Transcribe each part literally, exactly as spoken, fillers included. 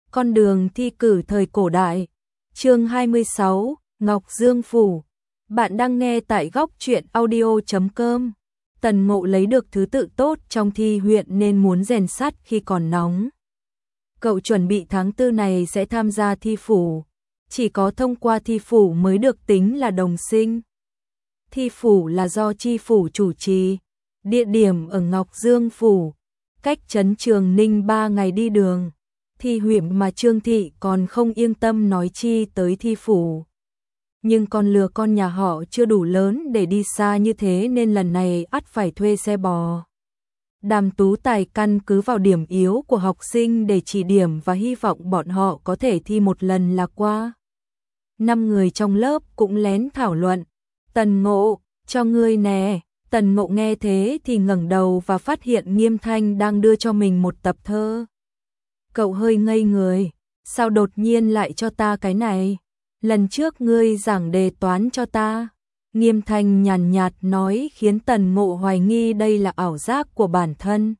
Con đường thi cử thời cổ đại. Chương hai mươi sáu, Ngọc Dương Phủ. Bạn đang nghe tại góc truyện audio chấm com. Tần Ngộ lấy được thứ tự tốt trong thi huyện nên muốn rèn sắt khi còn nóng. Cậu chuẩn bị tháng tư này sẽ tham gia thi phủ. Chỉ có thông qua thi phủ mới được tính là đồng sinh. Thi phủ là do chi phủ chủ trì. Địa điểm ở Ngọc Dương Phủ. Cách trấn Trường Ninh ba ngày đi đường. Thi huyện mà Trương Thị còn không yên tâm nói chi tới thi phủ. Nhưng con lừa con nhà họ chưa đủ lớn để đi xa như thế nên lần này ắt phải thuê xe bò. Đàm Tú Tài căn cứ vào điểm yếu của học sinh để chỉ điểm và hy vọng bọn họ có thể thi một lần là qua. Năm người trong lớp cũng lén thảo luận. Tần Ngộ, cho ngươi nè. Tần Ngộ nghe thế thì ngẩng đầu và phát hiện Nghiêm Thanh đang đưa cho mình một tập thơ. Cậu hơi ngây người, sao đột nhiên lại cho ta cái này? Lần trước ngươi giảng đề toán cho ta. Nghiêm Thanh nhàn nhạt nói khiến Tần Ngộ hoài nghi đây là ảo giác của bản thân.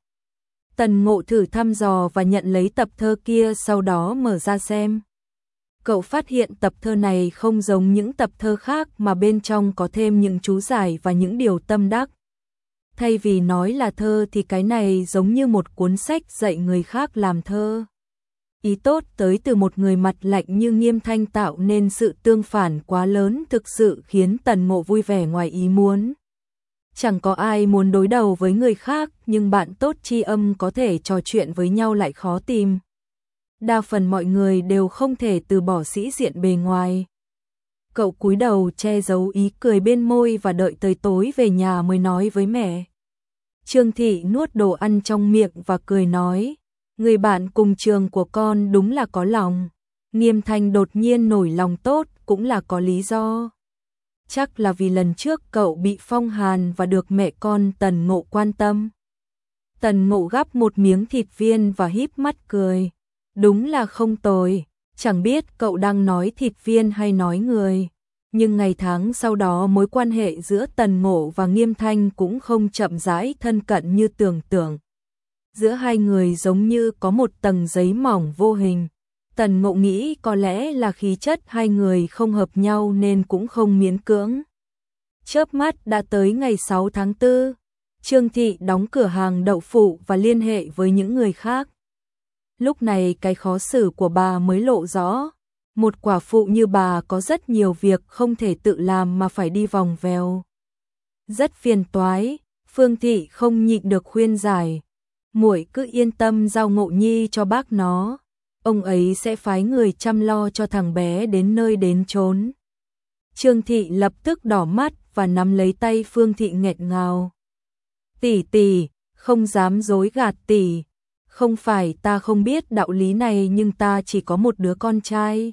Tần Ngộ thử thăm dò và nhận lấy tập thơ kia, sau đó mở ra xem. Cậu phát hiện tập thơ này không giống những tập thơ khác mà bên trong có thêm những chú giải và những điều tâm đắc. Thay vì nói là thơ thì cái này giống như một cuốn sách dạy người khác làm thơ. Ý tốt tới từ một người mặt lạnh như Nghiêm Thanh tạo nên sự tương phản quá lớn, thực sự khiến Tần Ngộ vui vẻ ngoài ý muốn. Chẳng có ai muốn đối đầu với người khác, nhưng bạn tốt tri âm có thể trò chuyện với nhau lại khó tìm. Đa phần mọi người đều không thể từ bỏ sĩ diện bề ngoài. Cậu cúi đầu che giấu ý cười bên môi và đợi tới tối về nhà mới nói với mẹ. Trương Thị nuốt đồ ăn trong miệng và cười nói, người bạn cùng trường của con đúng là có lòng. Nghiêm Thanh đột nhiên nổi lòng tốt cũng là có lý do. Chắc là vì lần trước cậu bị phong hàn và được mẹ con Tần Ngộ quan tâm. Tần Ngộ gắp một miếng thịt viên và híp mắt cười. Đúng là không tồi, chẳng biết cậu đang nói thịt viên hay nói người. Nhưng ngày tháng sau đó mối quan hệ giữa Tần Ngộ và Nghiêm Thanh cũng không chậm rãi thân cận như tưởng tượng. Giữa hai người giống như có một tầng giấy mỏng vô hình. Tần Ngộ nghĩ có lẽ là khí chất hai người không hợp nhau nên cũng không miễn cưỡng. Chớp mắt đã tới ngày sáu tháng tư. Trương Thị đóng cửa hàng đậu phụ và liên hệ với những người khác. Lúc này cái khó xử của bà mới lộ rõ. Một quả phụ như bà có rất nhiều việc không thể tự làm mà phải đi vòng vèo. Rất phiền toái, Phương Thị không nhịn được khuyên giải. Muội cứ yên tâm giao Ngộ Nhi cho bác nó. Ông ấy sẽ phái người chăm lo cho thằng bé đến nơi đến chốn. Trương Thị lập tức đỏ mắt và nắm lấy tay Phương Thị nghẹn ngào. Tỷ tỷ, không dám dối gạt tỷ. Không phải ta không biết đạo lý này nhưng ta chỉ có một đứa con trai.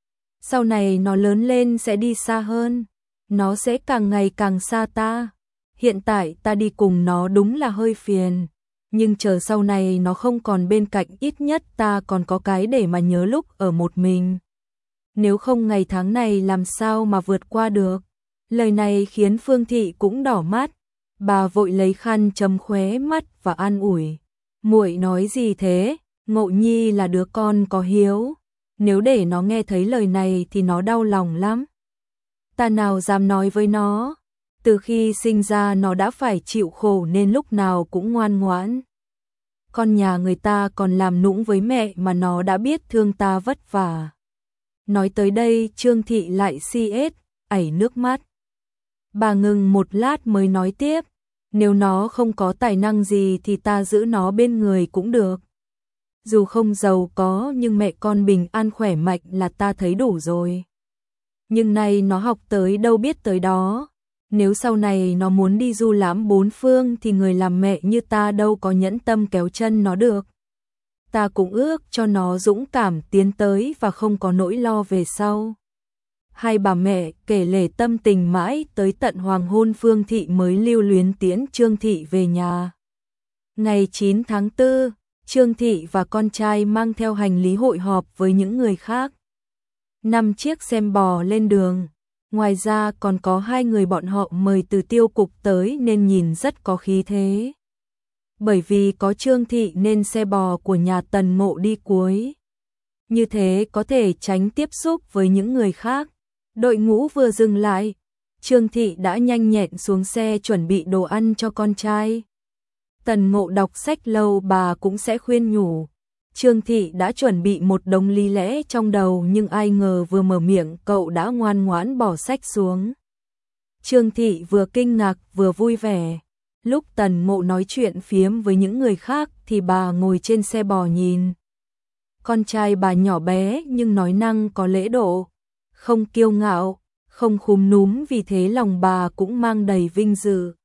Sau này nó lớn lên sẽ đi xa hơn. Nó sẽ càng ngày càng xa ta. Hiện tại ta đi cùng nó đúng là hơi phiền. Nhưng chờ sau này nó không còn bên cạnh, ít nhất ta còn có cái để mà nhớ lúc ở một mình. Nếu không ngày tháng này làm sao mà vượt qua được. Lời này khiến Phương Thị cũng đỏ mắt. Bà vội lấy khăn chấm khóe mắt và an ủi. Muội nói gì thế? Ngộ Nhi là đứa con có hiếu. Nếu để nó nghe thấy lời này thì nó đau lòng lắm. Ta nào dám nói với nó. Từ khi sinh ra nó đã phải chịu khổ nên lúc nào cũng ngoan ngoãn. Con nhà người ta còn làm nũng với mẹ mà nó đã biết thương ta vất vả. Nói tới đây Trương Thị lại si ết, ảy nước mắt. Bà ngừng một lát mới nói tiếp. Nếu nó không có tài năng gì thì ta giữ nó bên người cũng được. Dù không giàu có nhưng mẹ con bình an khỏe mạnh là ta thấy đủ rồi. Nhưng nay nó học tới đâu biết tới đó. Nếu sau này nó muốn đi du lãm bốn phương thì người làm mẹ như ta đâu có nhẫn tâm kéo chân nó được. Ta cũng ước cho nó dũng cảm tiến tới và không có nỗi lo về sau. Hai bà mẹ kể lể tâm tình mãi tới tận hoàng hôn Phương Thị mới lưu luyến tiễn Trương Thị về nhà. Ngày chín tháng tư, Trương Thị và con trai mang theo hành lý hội họp với những người khác. Năm chiếc xem bò lên đường. Ngoài ra còn có hai người bọn họ mời từ tiêu cục tới nên nhìn rất có khí thế. Bởi vì có Trương Thị nên xe bò của nhà Tần Ngộ đi cuối. như thế có thể tránh tiếp xúc với những người khác. Đội ngũ vừa dừng lại, Trương Thị đã nhanh nhẹn xuống xe chuẩn bị đồ ăn cho con trai. Tần Ngộ đọc sách lâu bà cũng sẽ khuyên nhủ. Trương Thị đã chuẩn bị một đống lý lẽ trong đầu nhưng ai ngờ vừa mở miệng cậu đã ngoan ngoãn bỏ sách xuống. Trương Thị vừa kinh ngạc vừa vui vẻ. Lúc Tần Ngộ nói chuyện phiếm với những người khác thì bà ngồi trên xe bò nhìn. Con trai bà nhỏ bé nhưng nói năng có lễ độ, không kiêu ngạo, không khúm núm, vì thế lòng bà cũng mang đầy vinh dự.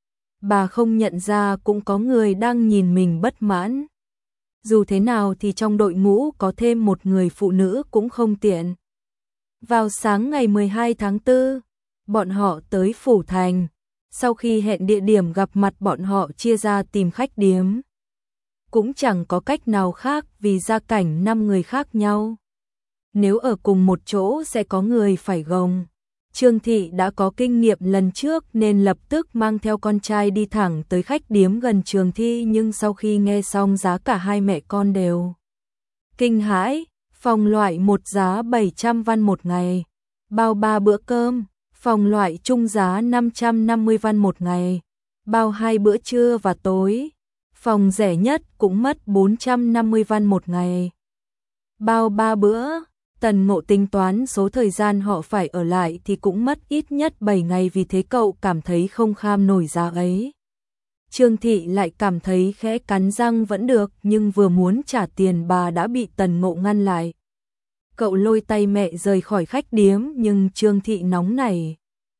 Bà không nhận ra cũng có người đang nhìn mình bất mãn. Dù thế nào thì trong đội ngũ có thêm một người phụ nữ cũng không tiện. Vào sáng ngày mười hai tháng tư, bọn họ tới Phủ Thành. Sau khi hẹn địa điểm gặp mặt, bọn họ chia ra tìm khách điếm. Cũng chẳng có cách nào khác vì gia cảnh năm người khác nhau. Nếu ở cùng một chỗ sẽ có người phải gồng. Trương Thị đã có kinh nghiệm lần trước nên lập tức mang theo con trai đi thẳng tới khách điếm gần trường thi, nhưng sau khi nghe xong giá cả hai mẹ con đều kinh hãi. Phòng loại một giá bảy trăm văn một ngày, bao ba bữa cơm. Phòng loại trung giá năm trăm năm mươi văn một ngày, bao hai bữa trưa và tối. Phòng rẻ nhất cũng mất bốn trăm năm mươi văn một ngày, bao ba bữa. Tần Ngộ tính toán số thời gian họ phải ở lại thì cũng mất ít nhất bảy ngày, vì thế cậu cảm thấy không kham nổi giá ấy. Trương Thị lại cảm thấy khẽ cắn răng vẫn được, nhưng vừa muốn trả tiền bà đã bị Tần Ngộ ngăn lại. Cậu lôi tay mẹ rời khỏi khách điếm nhưng Trương Thị nóng nảy.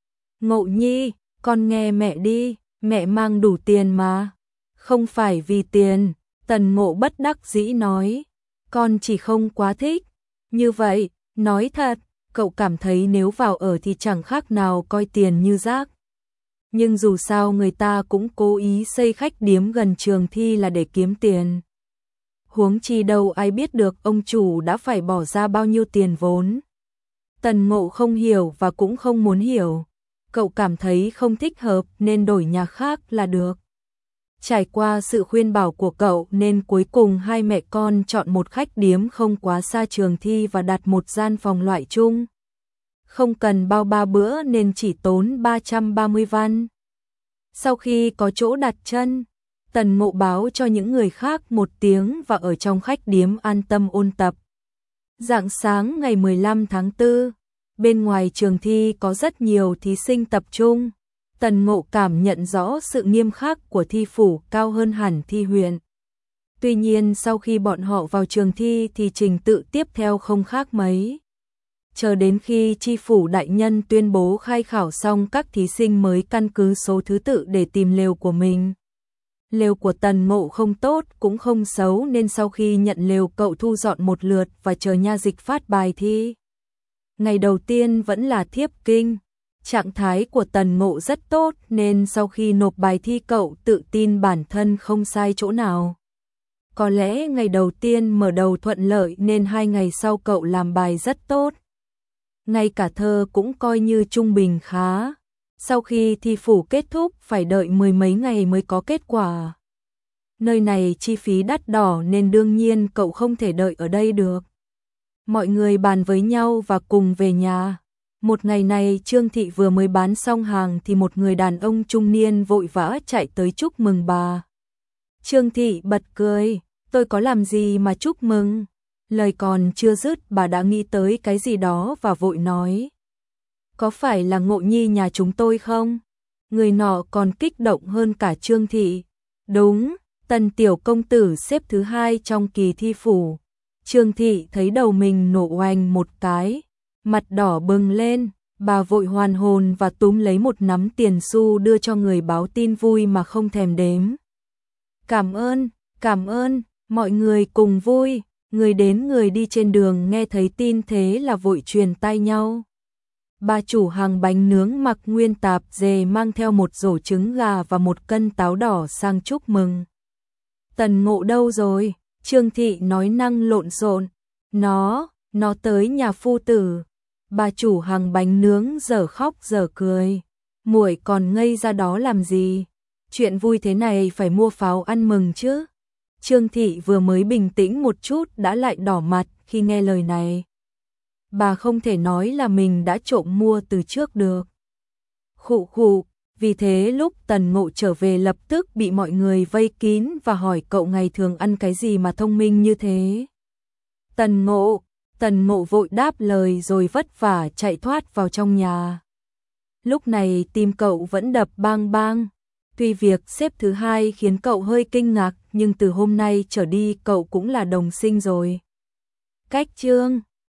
Ngộ Nhi, con nghe mẹ đi, mẹ mang đủ tiền mà. Không phải vì tiền, Tần Ngộ bất đắc dĩ nói. Con chỉ không quá thích. Như vậy, nói thật, cậu cảm thấy nếu vào ở thì chẳng khác nào coi tiền như rác. Nhưng dù sao người ta cũng cố ý xây khách điếm gần trường thi là để kiếm tiền. Huống chi đâu ai biết được ông chủ đã phải bỏ ra bao nhiêu tiền vốn. Tần Ngộ không hiểu và cũng không muốn hiểu. Cậu cảm thấy không thích hợp nên đổi nhà khác là được. Trải qua sự khuyên bảo của cậu nên cuối cùng hai mẹ con chọn một khách điếm không quá xa trường thi và đặt một gian phòng loại chung. Không cần bao ba bữa nên chỉ tốn ba trăm ba mươi văn. Sau khi có chỗ đặt chân, Tần Ngộ báo cho những người khác một tiếng và ở trong khách điếm an tâm ôn tập. Rạng sáng ngày mười lăm tháng tư, bên ngoài trường thi có rất nhiều thí sinh tập trung. Tần Ngộ cảm nhận rõ sự nghiêm khắc của thi phủ cao hơn hẳn thi huyện. Tuy nhiên sau khi bọn họ vào trường thi thì trình tự tiếp theo không khác mấy. Chờ đến khi tri phủ đại nhân tuyên bố khai khảo xong, các thí sinh mới căn cứ số thứ tự để tìm lều của mình. Lều của Tần Ngộ không tốt cũng không xấu nên sau khi nhận lều cậu thu dọn một lượt và chờ nha dịch phát bài thi. Ngày đầu tiên vẫn là thiếp kinh. Trạng thái của Tần Ngộ rất tốt nên sau khi nộp bài thi cậu tự tin bản thân không sai chỗ nào. Có lẽ ngày đầu tiên mở đầu thuận lợi nên hai ngày sau cậu làm bài rất tốt. Ngay cả thơ cũng coi như trung bình khá. Sau khi thi phủ kết thúc phải đợi mười mấy ngày mới có kết quả. Nơi này chi phí đắt đỏ nên đương nhiên cậu không thể đợi ở đây được. Mọi người bàn với nhau và cùng về nhà. Một ngày này Trương Thị vừa mới bán xong hàng thì một người đàn ông trung niên vội vã chạy tới chúc mừng bà. Trương Thị bật cười, tôi có làm gì mà chúc mừng. Lời còn chưa dứt bà đã nghĩ tới cái gì đó và vội nói. Có phải là Ngộ Nhi nhà chúng tôi không? Người nọ còn kích động hơn cả Trương Thị. Đúng, Tần tiểu công tử xếp thứ hai trong kỳ thi phủ. Trương Thị thấy đầu mình nổ oanh một cái. Mặt đỏ bừng lên, bà vội hoàn hồn và túm lấy một nắm tiền xu đưa cho người báo tin vui mà không thèm đếm. Cảm ơn, cảm ơn, mọi người cùng vui. Người đến người đi trên đường nghe thấy tin thế là vội truyền tai nhau. Bà chủ hàng bánh nướng mặc nguyên tạp dề mang theo một rổ trứng gà và một cân táo đỏ sang chúc mừng. Tần Ngộ đâu rồi? Trương Thị nói năng lộn xộn. Nó, nó tới nhà phu tử. Bà chủ hàng bánh nướng dở khóc dở cười. Muội còn ngây ra đó làm gì? Chuyện vui thế này phải mua pháo ăn mừng chứ. Trương Thị vừa mới bình tĩnh một chút đã lại đỏ mặt khi nghe lời này. Bà không thể nói là mình đã trộm mua từ trước được. Khụ khụ, vì thế lúc Tần Ngộ trở về lập tức bị mọi người vây kín và hỏi cậu ngày thường ăn cái gì mà thông minh như thế. Tần Ngộ, Tần Ngộ vội đáp lời rồi vất vả chạy thoát vào trong nhà. Lúc này tim cậu vẫn đập bang bang. Tuy việc xếp thứ hai khiến cậu hơi kinh ngạc, nhưng từ hôm nay trở đi cậu cũng là đồng sinh rồi. Cách chương